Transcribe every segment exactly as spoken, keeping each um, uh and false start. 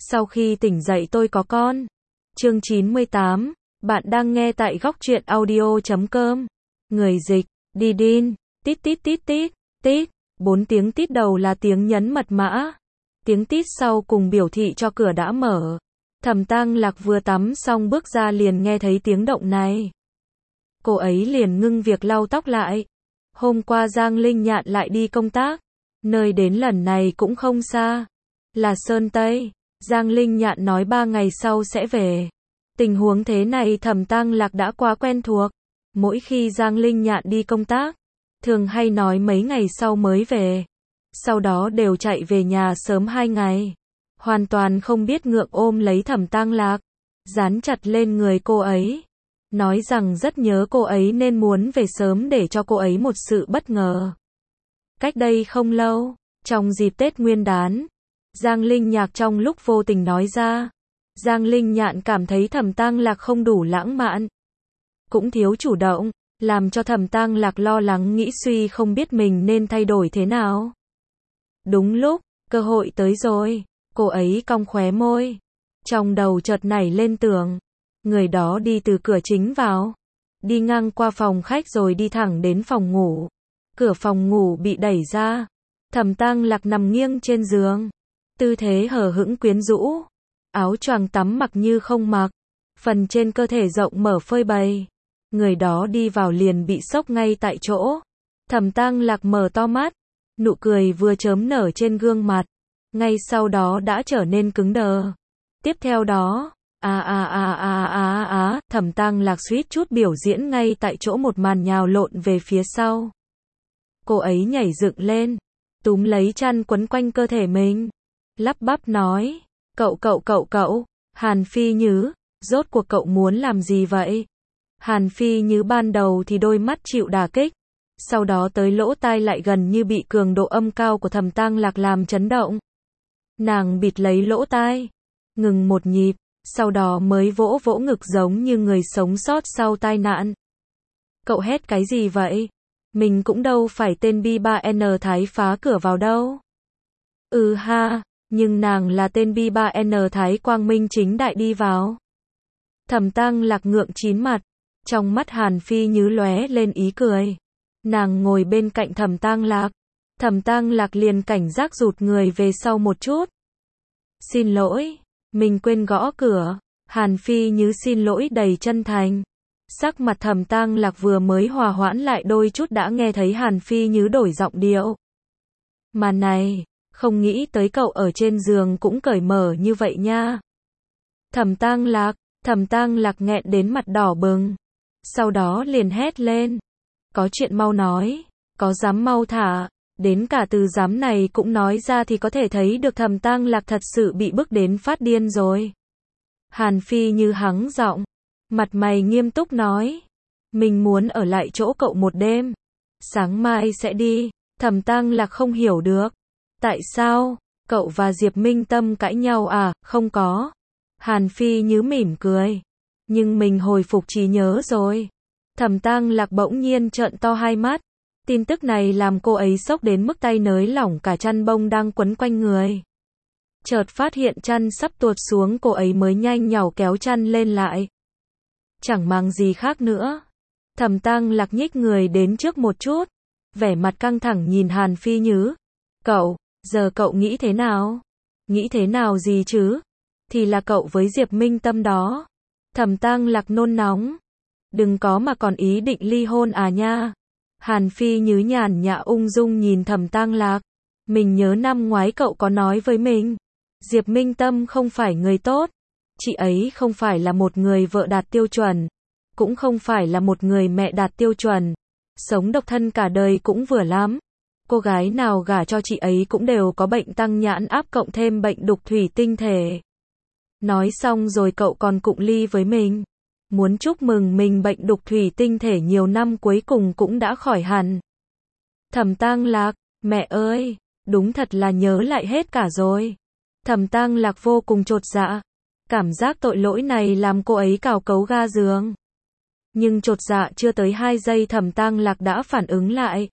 Sau khi tỉnh dậy tôi có con. Chương chín mươi tám, bạn đang nghe tại góc truyện audio chấm com. Người dịch, đi đin, tít tít tít tít, tít, bốn tiếng tít đầu là tiếng nhấn mật mã. Tiếng tít sau cùng biểu thị cho cửa đã mở. Thẩm Tang Lạc vừa tắm xong bước ra liền nghe thấy tiếng động này. Cô ấy liền ngưng việc lau tóc lại. Hôm qua Giang Linh Nhạn lại đi công tác. Nơi đến lần này cũng không xa. Là Sơn Tây. Giang Linh Nhạn nói ba ngày sau sẽ về. Tình huống thế này Thẩm Tang Lạc đã quá quen thuộc. Mỗi khi Giang Linh Nhạn đi công tác, thường hay nói mấy ngày sau mới về. Sau đó đều chạy về nhà sớm hai ngày. Hoàn toàn không biết ngượng ôm lấy Thẩm Tang Lạc, dán chặt lên người cô ấy. Nói rằng rất nhớ cô ấy nên muốn về sớm để cho cô ấy một sự bất ngờ. Cách đây không lâu, trong dịp Tết Nguyên đán, Giang Linh Nhạc trong lúc vô tình nói ra. Giang Linh Nhạn cảm thấy Thẩm Tang Lạc không đủ lãng mạn, cũng thiếu chủ động, làm cho Thẩm Tang Lạc lo lắng nghĩ suy không biết mình nên thay đổi thế nào. Đúng lúc, cơ hội tới rồi, cô ấy cong khóe môi. Trong đầu chợt nảy lên tưởng, người đó đi từ cửa chính vào, đi ngang qua phòng khách rồi đi thẳng đến phòng ngủ. Cửa phòng ngủ bị đẩy ra, Thẩm Tang Lạc nằm nghiêng trên giường, tư thế hờ hững quyến rũ, áo choàng tắm mặc như không mặc, phần trên cơ thể rộng mở phơi bày. Người đó đi vào liền bị sốc ngay tại chỗ. Thẩm Tang Lạc mở to mắt, nụ cười vừa chớm nở trên gương mặt, ngay sau đó đã trở nên cứng đờ. Tiếp theo đó, a a a a a a, Thẩm Tang Lạc suýt chút biểu diễn ngay tại chỗ một màn nhào lộn về phía sau. Cô ấy nhảy dựng lên, túm lấy chăn quấn quanh cơ thể mình, lắp bắp nói, cậu cậu cậu cậu, Hàn Phi Nhứ, rốt cuộc cậu muốn làm gì vậy? Hàn Phi Nhứ ban đầu thì đôi mắt chịu đả kích, sau đó tới lỗ tai lại gần như bị cường độ âm cao của Thẩm Tang Lạc làm chấn động. Nàng bịt lấy lỗ tai, ngừng một nhịp, sau đó mới vỗ vỗ ngực giống như người sống sót sau tai nạn. Cậu hét cái gì vậy? Mình cũng đâu phải tên B ba N Thái phá cửa vào đâu. Ừ ha, nhưng nàng là tên B ba N Thái quang minh chính đại đi vào. Thẩm Tang Lạc ngượng chín mặt, trong mắt Hàn Phi Nhứ lóe lên ý cười. Nàng ngồi bên cạnh Thẩm Tang Lạc, Thẩm Tang Lạc liền cảnh giác rụt người về sau một chút. Xin lỗi, mình quên gõ cửa. Hàn Phi Nhứ xin lỗi đầy chân thành. Sắc mặt Thẩm Tang Lạc vừa mới hòa hoãn lại đôi chút đã nghe thấy Hàn Phi Nhứ đổi giọng điệu. Mà này, không nghĩ tới cậu ở trên giường cũng cởi mở như vậy nha. Thẩm Tang Lạc, Thẩm Tang Lạc nghẹn đến mặt đỏ bừng. Sau đó liền hét lên. Có chuyện mau nói, có dám mau thả. Đến cả từ dám này cũng nói ra thì có thể thấy được Thẩm Tang Lạc thật sự bị bức đến phát điên rồi. Hàn Phi Như hắng giọng, mặt mày nghiêm túc nói. Mình muốn ở lại chỗ cậu một đêm. Sáng mai sẽ đi. Thẩm Tang Lạc không hiểu được. Tại sao? Cậu và Diệp Minh Tâm cãi nhau à? Không có. Hàn Phi Như mỉm cười. Nhưng mình hồi phục trí nhớ rồi. Thẩm Tang Lạc bỗng nhiên trợn to hai mắt. Tin tức này làm cô ấy sốc đến mức tay nới lỏng cả chăn bông đang quấn quanh người. Chợt phát hiện chăn sắp tuột xuống, cô ấy mới nhanh nhảu kéo chăn lên lại. Chẳng mang gì khác nữa. Thẩm Tang Lạc nhích người đến trước một chút, vẻ mặt căng thẳng nhìn Hàn Phi Nhứ. Cậu, giờ cậu nghĩ thế nào? Nghĩ thế nào gì chứ? Thì là cậu với Diệp Minh Tâm đó. Thẩm Tang Lạc nôn nóng. Đừng có mà còn ý định ly hôn à nha. Hàn Phi Nhứ nhàn nhã ung dung nhìn Thẩm Tang Lạc. Mình nhớ năm ngoái cậu có nói với mình, Diệp Minh Tâm không phải người tốt. Chị ấy không phải là một người vợ đạt tiêu chuẩn, cũng không phải là một người mẹ đạt tiêu chuẩn. Sống độc thân cả đời cũng vừa lắm. Cô gái nào gả cho chị ấy cũng đều có bệnh tăng nhãn áp cộng thêm bệnh đục thủy tinh thể. Nói xong rồi cậu còn cụng ly với mình. Muốn chúc mừng mình bệnh đục thủy tinh thể nhiều năm cuối cùng cũng đã khỏi hẳn. Thẩm Tang Lạc, mẹ ơi, đúng thật là nhớ lại hết cả rồi. Thẩm Tang Lạc vô cùng chột dạ. Cảm giác tội lỗi này làm cô ấy cào cấu ga giường. Nhưng chột dạ chưa tới hai giây Thẩm Tang Lạc đã phản ứng lại.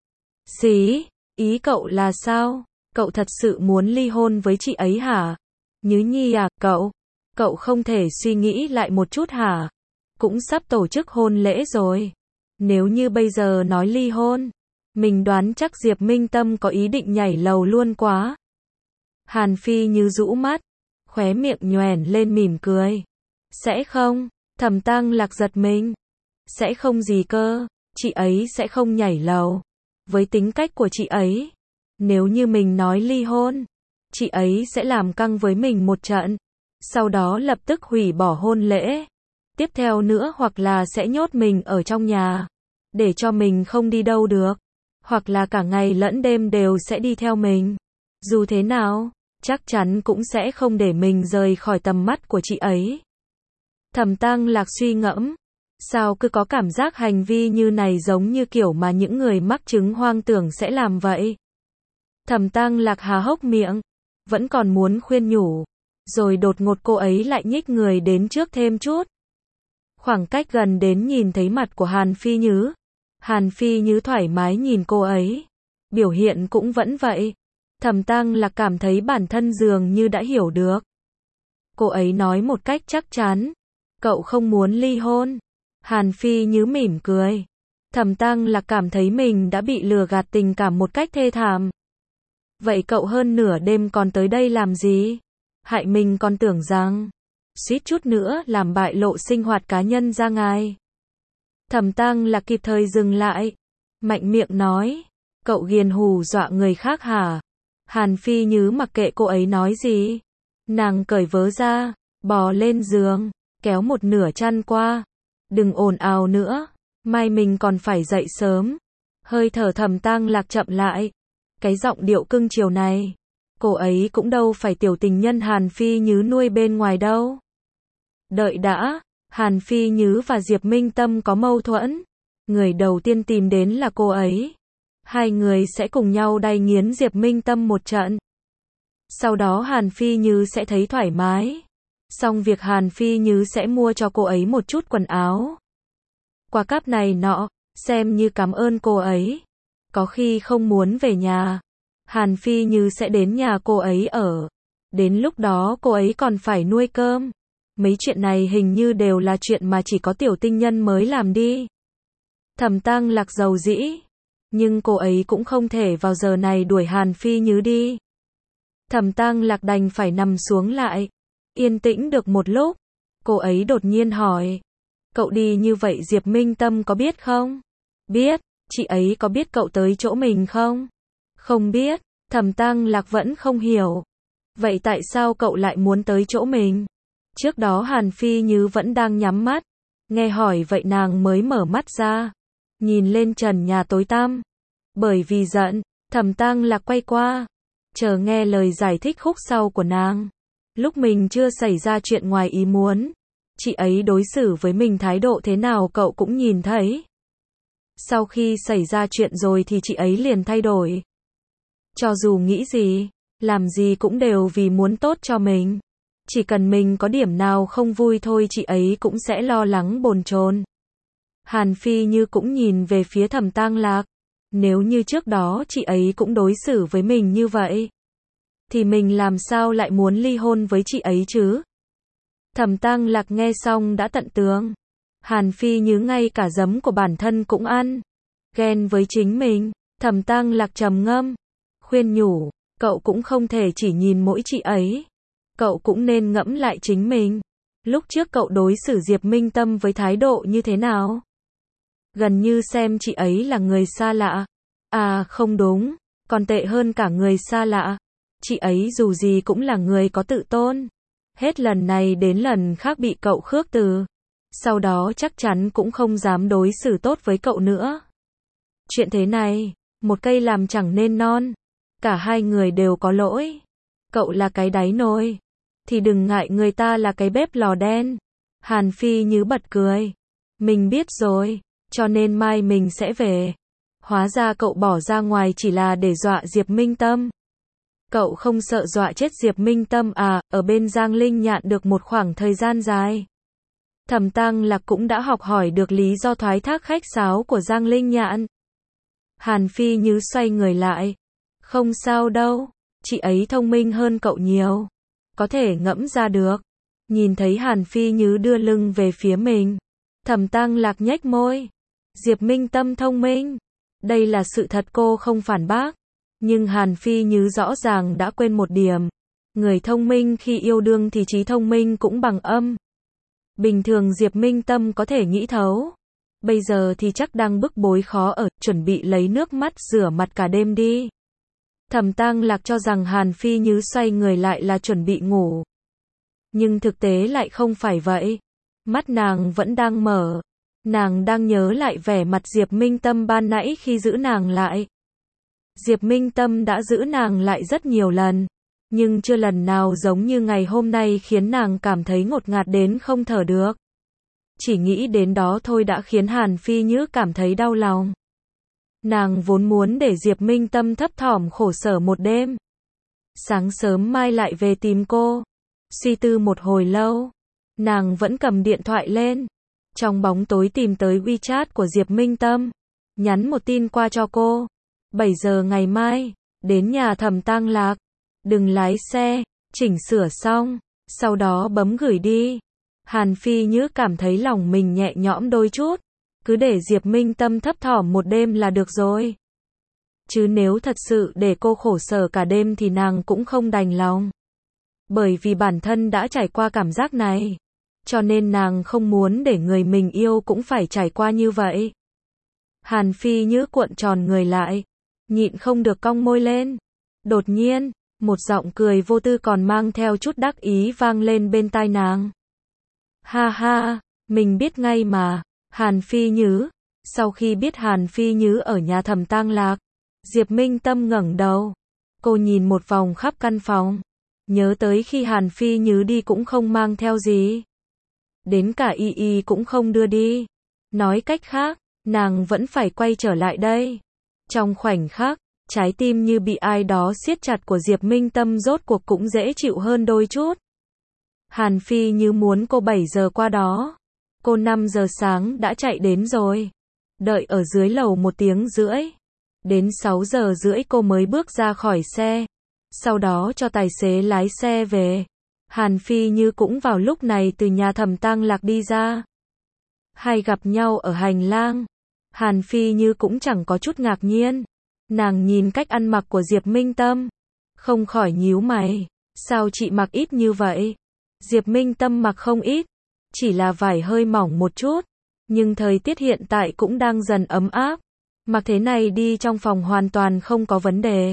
Xí, ý cậu là sao? Cậu thật sự muốn ly hôn với chị ấy hả? Nhứ Nhi à, cậu, cậu không thể suy nghĩ lại một chút hả? Cũng sắp tổ chức hôn lễ rồi. Nếu như bây giờ nói ly hôn, mình đoán chắc Diệp Minh Tâm có ý định nhảy lầu luôn quá. Hàn Phi Như rũ mắt, khóe miệng nhoẻn lên mỉm cười. Sẽ không, Thẩm Tăng Lạc giật mình. Sẽ không gì cơ, chị ấy sẽ không nhảy lầu. Với tính cách của chị ấy, nếu như mình nói ly hôn, chị ấy sẽ làm căng với mình một trận, sau đó lập tức hủy bỏ hôn lễ. Tiếp theo nữa hoặc là sẽ nhốt mình ở trong nhà, để cho mình không đi đâu được, hoặc là cả ngày lẫn đêm đều sẽ đi theo mình. Dù thế nào, chắc chắn cũng sẽ không để mình rời khỏi tầm mắt của chị ấy. Thẩm Tăng Lạc suy ngẫm, sao cứ có cảm giác hành vi như này giống như kiểu mà những người mắc chứng hoang tưởng sẽ làm vậy. Thẩm Tăng Lạc há hốc miệng, vẫn còn muốn khuyên nhủ, rồi đột ngột cô ấy lại nhích người đến trước thêm chút. Khoảng cách gần đến nhìn thấy mặt của Hàn Phi Nhứ. Hàn Phi Nhứ thoải mái nhìn cô ấy, biểu hiện cũng vẫn vậy. Thẩm Tăng Lạc cảm thấy bản thân dường như đã hiểu được. Cô ấy nói một cách chắc chắn, cậu không muốn ly hôn. Hàn Phi Nhứ mỉm cười. Thẩm Tăng Lạc cảm thấy mình đã bị lừa gạt tình cảm một cách thê thảm. Vậy cậu hơn nửa đêm còn tới đây làm gì? Hại mình còn tưởng rằng suýt chút nữa làm bại lộ sinh hoạt cá nhân ra ngài. Thẩm Tăng Lạc kịp thời dừng lại, mạnh miệng nói, cậu ghiền hù dọa người khác hả? Hàn Phi Nhứ mặc kệ cô ấy nói gì, nàng cởi vớ ra, bò lên giường, kéo một nửa chăn qua. Đừng ồn ào nữa, mai mình còn phải dậy sớm. Hơi thở Thẩm Tăng Lạc chậm lại, cái giọng điệu cưng chiều này, cô ấy cũng đâu phải tiểu tình nhân Hàn Phi Nhứ nuôi bên ngoài đâu. Đợi đã, Hàn Phi Nhứ và Diệp Minh Tâm có mâu thuẫn. Người đầu tiên tìm đến là cô ấy. Hai người sẽ cùng nhau đay nghiến Diệp Minh Tâm một trận. Sau đó Hàn Phi Nhứ sẽ thấy thoải mái. Xong việc Hàn Phi Nhứ sẽ mua cho cô ấy một chút quần áo, quà cáp này nọ, xem như cảm ơn cô ấy. Có khi không muốn về nhà, Hàn Phi Nhứ sẽ đến nhà cô ấy ở. Đến lúc đó cô ấy còn phải nuôi cơm. Mấy chuyện này hình như đều là chuyện mà chỉ có tiểu tinh nhân mới làm đi. Thẩm Tăng Lạc dầu dĩ, nhưng cô ấy cũng không thể vào giờ này đuổi Hàn Phi Nhứ đi. Thẩm Tăng Lạc đành phải nằm xuống lại, yên tĩnh được một lúc. Cô ấy đột nhiên hỏi, cậu đi như vậy Diệp Minh Tâm có biết không? Biết. Chị ấy có biết cậu tới chỗ mình không? Không biết. Thẩm Tăng Lạc vẫn không hiểu. Vậy tại sao cậu lại muốn tới chỗ mình? Trước đó Hàn Phi Nhứ vẫn đang nhắm mắt. Nghe hỏi vậy nàng mới mở mắt ra, nhìn lên trần nhà tối tăm. Bởi vì giận, Thẩm Tăng Lạc quay qua, chờ nghe lời giải thích khúc sau của nàng. Lúc mình chưa xảy ra chuyện ngoài ý muốn, chị ấy đối xử với mình thái độ thế nào cậu cũng nhìn thấy. Sau khi xảy ra chuyện rồi thì chị ấy liền thay đổi. Cho dù nghĩ gì, làm gì cũng đều vì muốn tốt cho mình. Chỉ cần mình có điểm nào không vui thôi chị ấy cũng sẽ lo lắng bồn chồn. Hàn Phi Như cũng nhìn về phía Thẩm Tăng Lạc. Nếu như trước đó chị ấy cũng đối xử với mình như vậy, thì mình làm sao lại muốn ly hôn với chị ấy chứ? Thẩm Tăng Lạc nghe xong đã tận tường. Hàn Phi Như ngay cả giấm của bản thân cũng ăn. Ghen với chính mình. Thẩm Tăng Lạc trầm ngâm, khuyên nhủ, cậu cũng không thể chỉ nhìn mỗi chị ấy. Cậu cũng nên ngẫm lại chính mình. Lúc trước cậu đối xử Diệp Minh Tâm với thái độ như thế nào? Gần như xem chị ấy là người xa lạ. À không đúng, còn tệ hơn cả người xa lạ. Chị ấy dù gì cũng là người có tự tôn. Hết lần này đến lần khác bị cậu khước từ. Sau đó chắc chắn cũng không dám đối xử tốt với cậu nữa. Chuyện thế này, một cây làm chẳng nên non. Cả hai người đều có lỗi. Cậu là cái đáy nồi, thì đừng ngại người ta là cái bếp lò đen. Hàn Phi Như bật cười. Mình biết rồi, cho nên mai mình sẽ về. Hóa ra cậu bỏ ra ngoài chỉ là để dọa Diệp Minh Tâm. Cậu không sợ dọa chết Diệp Minh Tâm à? Ở bên Giang Linh Nhạn được một khoảng thời gian dài, Thẩm Tăng Lạc cũng đã học hỏi được lý do thoái thác khách sáo của Giang Linh Nhạn. Hàn Phi Như xoay người lại. Không sao đâu, chị ấy thông minh hơn cậu nhiều. có thể ngẫm ra được. Nhìn thấy Hàn Phi Như đưa lưng về phía mình, Thẩm Tang Lạc nhếch môi. Diệp Minh Tâm thông minh. Đây là sự thật, cô không phản bác. Nhưng Hàn Phi Như rõ ràng đã quên một điểm. Người thông minh khi yêu đương thì trí thông minh cũng bằng âm. Bình thường Diệp Minh Tâm có thể nghĩ thấu. Bây giờ thì chắc đang bức bối khó ở, chuẩn bị lấy nước mắt rửa mặt cả đêm đi. Thẩm Tang Lạc cho rằng Hàn Phi Như xoay người lại là chuẩn bị ngủ. Nhưng thực tế lại không phải vậy. Mắt nàng vẫn đang mở. Nàng đang nhớ lại vẻ mặt Diệp Minh Tâm ban nãy khi giữ nàng lại. Diệp Minh Tâm đã giữ nàng lại rất nhiều lần. Nhưng chưa lần nào giống như ngày hôm nay khiến nàng cảm thấy ngột ngạt đến không thở được. Chỉ nghĩ đến đó thôi đã khiến Hàn Phi Như cảm thấy đau lòng. Nàng vốn muốn để Diệp Minh Tâm thấp thỏm khổ sở một đêm. Sáng sớm mai lại về tìm cô. Suy tư một hồi lâu, nàng vẫn cầm điện thoại lên. Trong bóng tối tìm tới WeChat của Diệp Minh Tâm. Nhắn một tin qua cho cô. bảy giờ ngày mai, đến nhà Thẩm Tang Lạc. Đừng lái xe, chỉnh sửa xong, sau đó bấm gửi đi. Hàn Phi Như cảm thấy lòng mình nhẹ nhõm đôi chút. Cứ để Diệp Minh Tâm thấp thỏm một đêm là được rồi. Chứ nếu thật sự để cô khổ sở cả đêm thì nàng cũng không đành lòng. Bởi vì bản thân đã trải qua cảm giác này. Cho nên nàng không muốn để người mình yêu cũng phải trải qua như vậy. Hàn Phi Như cuộn tròn người lại. Nhịn không được cong môi lên. Đột nhiên, một giọng cười vô tư còn mang theo chút đắc ý vang lên bên tai nàng. Ha ha, mình biết ngay mà. Hàn Phi Như. Sau khi biết Hàn Phi Như ở nhà Thẩm Tang Lạc, Diệp Minh Tâm ngẩng đầu. Cô nhìn một vòng khắp căn phòng. Nhớ tới khi Hàn Phi Như đi cũng không mang theo gì. Đến cả y y cũng không đưa đi. Nói cách khác, nàng vẫn phải quay trở lại đây. Trong khoảnh khắc, trái tim như bị ai đó siết chặt của Diệp Minh Tâm rốt cuộc cũng dễ chịu hơn đôi chút. Hàn Phi Như muốn cô bảy giờ qua đó. Cô năm giờ sáng đã chạy đến rồi. Đợi ở dưới lầu một tiếng rưỡi. Đến sáu giờ rưỡi cô mới bước ra khỏi xe. Sau đó cho tài xế lái xe về. Hàn Phi Như cũng vào lúc này từ nhà Thẩm Tang Lạc đi ra. Hai gặp nhau ở hành lang. Hàn Phi Như cũng chẳng có chút ngạc nhiên. Nàng nhìn cách ăn mặc của Diệp Minh Tâm. Không khỏi nhíu mày. Sao chị mặc ít như vậy? Diệp Minh Tâm mặc không ít. Chỉ là vải hơi mỏng một chút. Nhưng thời tiết hiện tại cũng đang dần ấm áp. Mặc thế này đi trong phòng hoàn toàn không có vấn đề.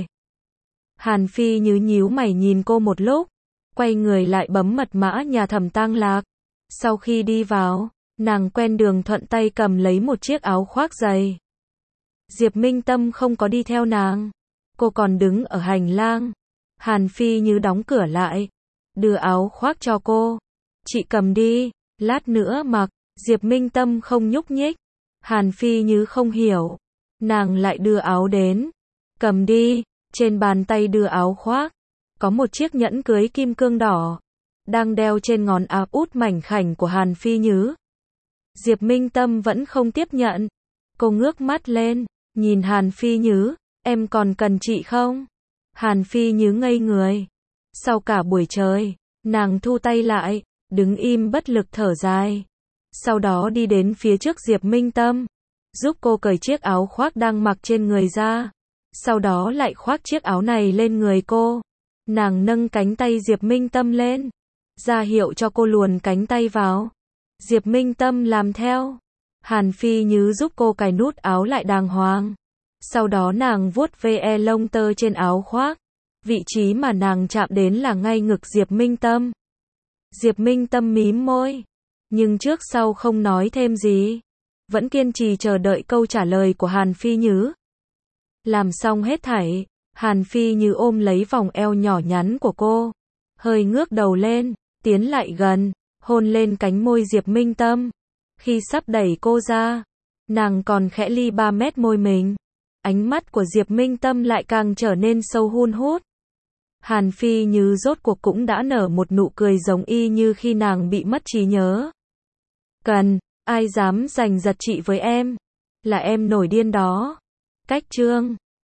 Hàn Phi Như nhíu mày nhìn cô một lúc. Quay người lại bấm mật mã nhà Thẩm Tang Lạc. Sau khi đi vào, nàng quen đường thuận tay cầm lấy một chiếc áo khoác dày. Diệp Minh Tâm không có đi theo nàng. Cô còn đứng ở hành lang. Hàn Phi Như đóng cửa lại. Đưa áo khoác cho cô. Chị cầm đi, lát nữa mặc. Diệp Minh Tâm không nhúc nhích. Hàn Phi Như không hiểu. Nàng lại đưa áo đến. Cầm đi, trên bàn tay đưa áo khoác. Có một chiếc nhẫn cưới kim cương đỏ. Đang đeo trên ngón áp út mảnh khảnh của Hàn Phi Như. Diệp Minh Tâm vẫn không tiếp nhận. Cô ngước mắt lên, nhìn Hàn Phi Như. Em còn cần chị không? Hàn Phi Như ngây người. Sau cả buổi trời, nàng thu tay lại, đứng im bất lực thở dài. Sau đó đi đến phía trước Diệp Minh Tâm. Giúp cô cởi chiếc áo khoác đang mặc trên người ra. Sau đó lại khoác chiếc áo này lên người cô. Nàng nâng cánh tay Diệp Minh Tâm lên. Ra hiệu cho cô luồn cánh tay vào. Diệp Minh Tâm làm theo. Hàn Phi Như giúp cô cài nút áo lại đàng hoàng. Sau đó nàng vuốt ve lông tơ trên áo khoác. Vị trí mà nàng chạm đến là ngay ngực Diệp Minh Tâm. Diệp Minh Tâm mím môi. Nhưng trước sau không nói thêm gì. Vẫn kiên trì chờ đợi câu trả lời của Hàn Phi Như. Làm xong hết thảy, Hàn Phi Như ôm lấy vòng eo nhỏ nhắn của cô. Hơi ngước đầu lên, tiến lại gần, hôn lên cánh môi Diệp Minh Tâm. Khi sắp đẩy cô ra, nàng còn khẽ li ba mét môi mình. Ánh mắt của Diệp Minh Tâm lại càng trở nên sâu hun hút. Hàn Phi Như rốt cuộc cũng đã nở một nụ cười giống y như khi nàng bị mất trí nhớ. Cần, ai dám giành giật chị với em? Là em nổi điên đó. Cách chương